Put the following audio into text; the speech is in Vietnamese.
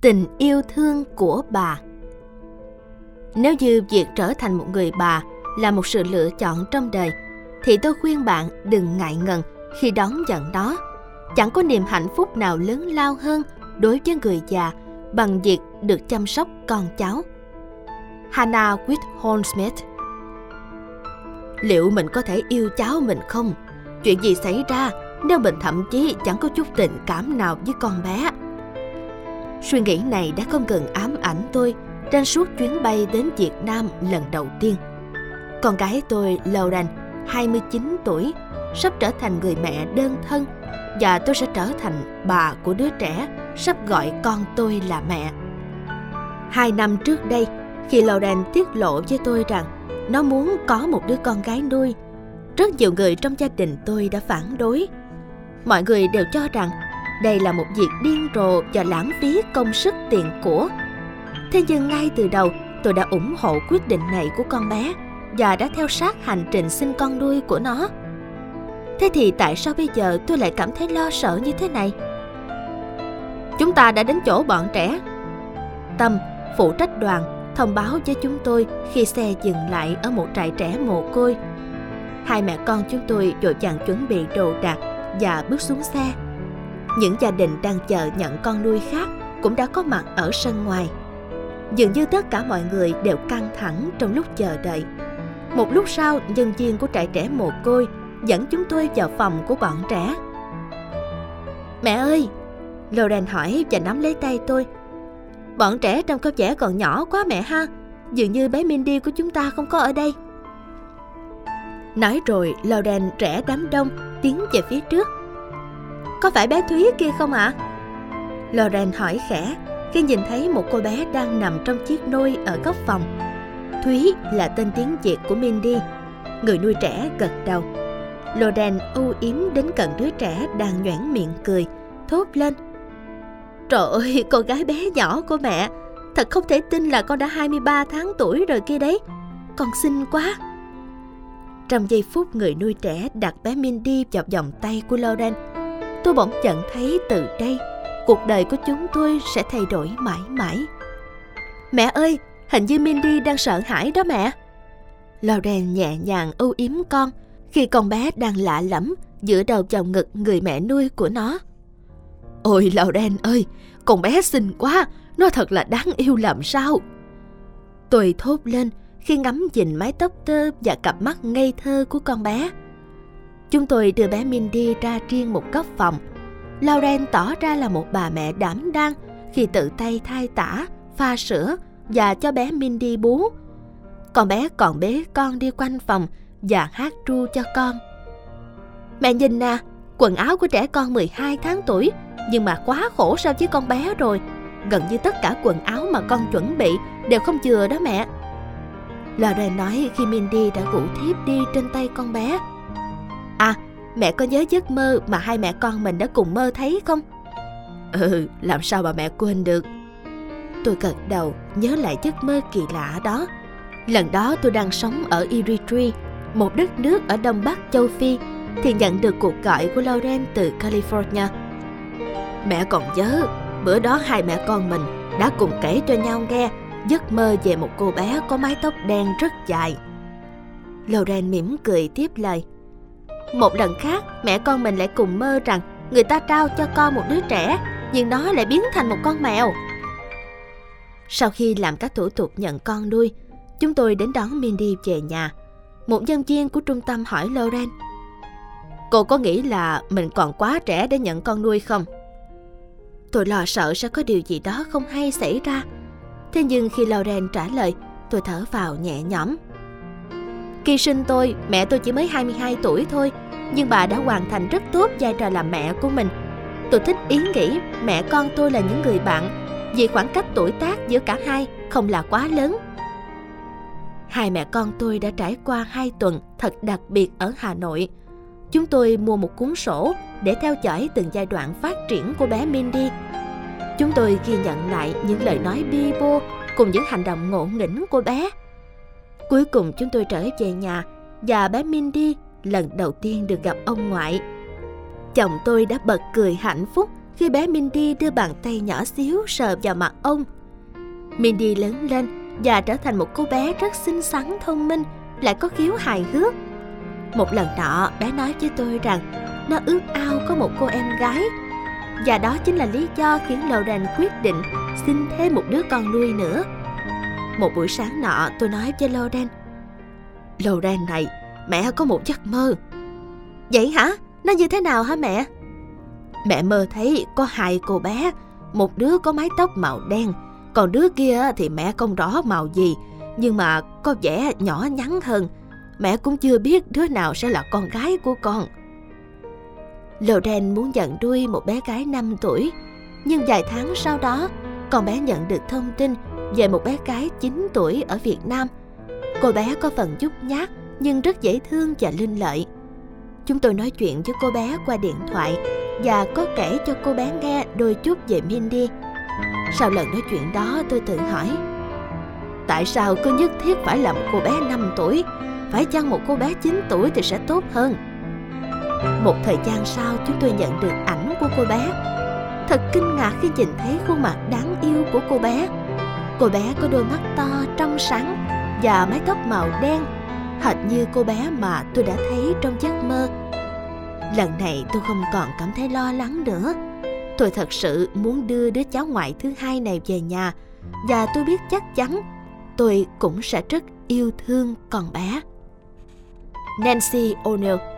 Tình yêu thương của bà. Nếu như việc trở thành một người bà là một sự lựa chọn trong đời, thì tôi khuyên bạn đừng ngại ngần khi đón nhận nó. Chẳng có niềm hạnh phúc nào lớn lao hơn đối với người già bằng việc được chăm sóc con cháu. Hannah Whithorn Smith. Liệu mình có thể yêu cháu mình không? Chuyện gì xảy ra nếu mình thậm chí chẳng có chút tình cảm nào với con bé? Suy nghĩ này đã không ngừng ám ảnh tôi trên suốt chuyến bay đến Việt Nam lần đầu tiên. Con gái tôi, Lauren, 29 tuổi, sắp trở thành người mẹ đơn thân, và tôi sẽ trở thành bà của đứa trẻ sắp gọi con tôi là mẹ. 2 năm trước đây, khi Lauren tiết lộ với tôi rằng nó muốn có một đứa con gái nuôi, rất nhiều người trong gia đình tôi đã phản đối. Mọi người đều cho rằng đây là một việc điên rồ và lãng phí công sức tiền của. Thế nhưng ngay từ đầu, tôi đã ủng hộ quyết định này của con bé và đã theo sát hành trình sinh con nuôi của nó. Thế thì tại sao bây giờ tôi lại cảm thấy lo sợ như thế này? Chúng ta đã đến chỗ bọn trẻ. Tâm, phụ trách đoàn, thông báo với chúng tôi khi xe dừng lại ở một trại trẻ mồ côi. Hai mẹ con chúng tôi vội vàng chuẩn bị đồ đạc và bước xuống xe. Những gia đình đang chờ nhận con nuôi khác cũng đã có mặt ở sân ngoài. Dường như tất cả mọi người đều căng thẳng trong lúc chờ đợi. Một lúc sau, nhân viên của trại trẻ mồ côi dẫn chúng tôi vào phòng của bọn trẻ. Mẹ ơi! Lauren hỏi và nắm lấy tay tôi. Bọn trẻ trông có vẻ còn nhỏ quá mẹ ha. Dường như bé Mindy của chúng ta không có ở đây. Nói rồi, Lauren rẽ đám đông tiến về phía trước. Có phải bé Thúy kia không ạ? Lauren hỏi khẽ khi nhìn thấy một cô bé đang nằm trong chiếc nôi ở góc phòng. Thúy là tên tiếng Việt của Mindy. Người nuôi trẻ gật đầu. Lauren âu yếm đến cạnh đứa trẻ đang nhoẻn miệng cười, thốt lên. Trời ơi, con gái bé nhỏ của mẹ. Thật không thể tin là con đã 23 tháng tuổi rồi kia đấy. Con xinh quá. Trong giây phút người nuôi trẻ đặt bé Mindy vào vòng tay của Lauren, tôi bỗng nhận thấy từ đây, cuộc đời của chúng tôi sẽ thay đổi mãi mãi. Mẹ ơi, hình như Mindy đang sợ hãi đó mẹ. Lauren nhẹ nhàng âu yếm con khi con bé đang lạ lẫm dựa đầu vào ngực người mẹ nuôi của nó. Ôi Lauren ơi, con bé xinh quá, nó thật là đáng yêu làm sao. Tôi thốt lên khi ngắm nhìn mái tóc tơ và cặp mắt ngây thơ của con bé. Chúng tôi đưa bé Mindy ra riêng một góc phòng. Lauren tỏ ra là một bà mẹ đảm đang khi tự tay thay tã, pha sữa và cho bé Mindy bú. Con bé còn bế con đi quanh phòng và hát ru cho con. Mẹ nhìn nè, quần áo của trẻ con 12 tháng tuổi, nhưng mà quá khổ so với con bé rồi. Gần như tất cả quần áo mà con chuẩn bị đều không vừa đó mẹ. Lauren nói khi Mindy đã ngủ thiếp đi trên tay con bé. À, mẹ có nhớ giấc mơ mà hai mẹ con mình đã cùng mơ thấy không? Ừ, làm sao mà mẹ quên được. Tôi gật đầu nhớ lại giấc mơ kỳ lạ đó. Lần đó tôi đang sống ở Eritrea, một đất nước ở đông bắc châu Phi, thì nhận được cuộc gọi của Lauren từ California. Mẹ còn nhớ, bữa đó hai mẹ con mình đã cùng kể cho nhau nghe giấc mơ về một cô bé có mái tóc đen rất dài. Lauren mỉm cười tiếp lời. Một lần khác, mẹ con mình lại cùng mơ rằng người ta trao cho con một đứa trẻ, nhưng nó lại biến thành một con mèo. Sau khi làm các thủ tục nhận con nuôi, chúng tôi đến đón Mindy về nhà. Một nhân viên của trung tâm hỏi Lauren. Cô có nghĩ là mình còn quá trẻ để nhận con nuôi không? Tôi lo sợ sẽ có điều gì đó không hay xảy ra. Thế nhưng khi Lauren trả lời, tôi thở vào nhẹ nhõm. Khi sinh tôi, mẹ tôi chỉ mới 22 tuổi thôi, nhưng bà đã hoàn thành rất tốt vai trò làm mẹ của mình. Tôi thích ý nghĩ mẹ con tôi là những người bạn, vì khoảng cách tuổi tác giữa cả hai không là quá lớn. Hai mẹ con tôi đã trải qua 2 tuần thật đặc biệt ở Hà Nội. Chúng tôi mua một cuốn sổ để theo dõi từng giai đoạn phát triển của bé Mindy. Chúng tôi ghi nhận lại những lời nói bi bô cùng những hành động ngộ nghĩnh của bé. Cuối cùng chúng tôi trở về nhà và bé Mindy lần đầu tiên được gặp ông ngoại. Chồng tôi đã bật cười hạnh phúc khi bé Mindy đưa bàn tay nhỏ xíu sờ vào mặt ông. Mindy lớn lên và trở thành một cô bé rất xinh xắn, thông minh, lại có khiếu hài hước. Một lần nọ, bé nói với tôi rằng nó ước ao có một cô em gái, và đó chính là lý do khiến Lauren quyết định xin thêm một đứa con nuôi nữa. Một buổi sáng nọ, tôi nói với Lauren: Lauren này, mẹ có một giấc mơ. Vậy hả? Nó như thế nào hả mẹ? Mẹ mơ thấy có hai cô bé, một đứa có mái tóc màu đen, còn đứa kia thì mẹ không rõ màu gì, nhưng mà có vẻ nhỏ nhắn hơn. Mẹ cũng chưa biết đứa nào sẽ là con gái của con. Lauren muốn nhận nuôi một bé gái 5 tuổi, nhưng vài tháng sau đó, con bé nhận được thông tin về một bé gái 9 tuổi ở Việt Nam. Cô bé có phần nhút nhát nhưng rất dễ thương và lanh lợi. Chúng tôi nói chuyện với cô bé qua điện thoại và có kể cho cô bé nghe đôi chút về Mindy. Sau lần nói chuyện đó, tôi tự hỏi: tại sao cứ nhất thiết phải là một cô bé 5 tuổi? Phải chăng một cô bé 9 tuổi thì sẽ tốt hơn? Một thời gian sau, chúng tôi nhận được ảnh của cô bé. Thật kinh ngạc khi nhìn thấy khuôn mặt đáng yêu của cô bé. Cô bé có đôi mắt to, trong sáng và mái tóc màu đen, hệt như cô bé mà tôi đã thấy trong giấc mơ. Lần này tôi không còn cảm thấy lo lắng nữa. Tôi thật sự muốn đưa đứa cháu ngoại thứ hai này về nhà, và tôi biết chắc chắn tôi cũng sẽ rất yêu thương con bé. Nancy O'Neill.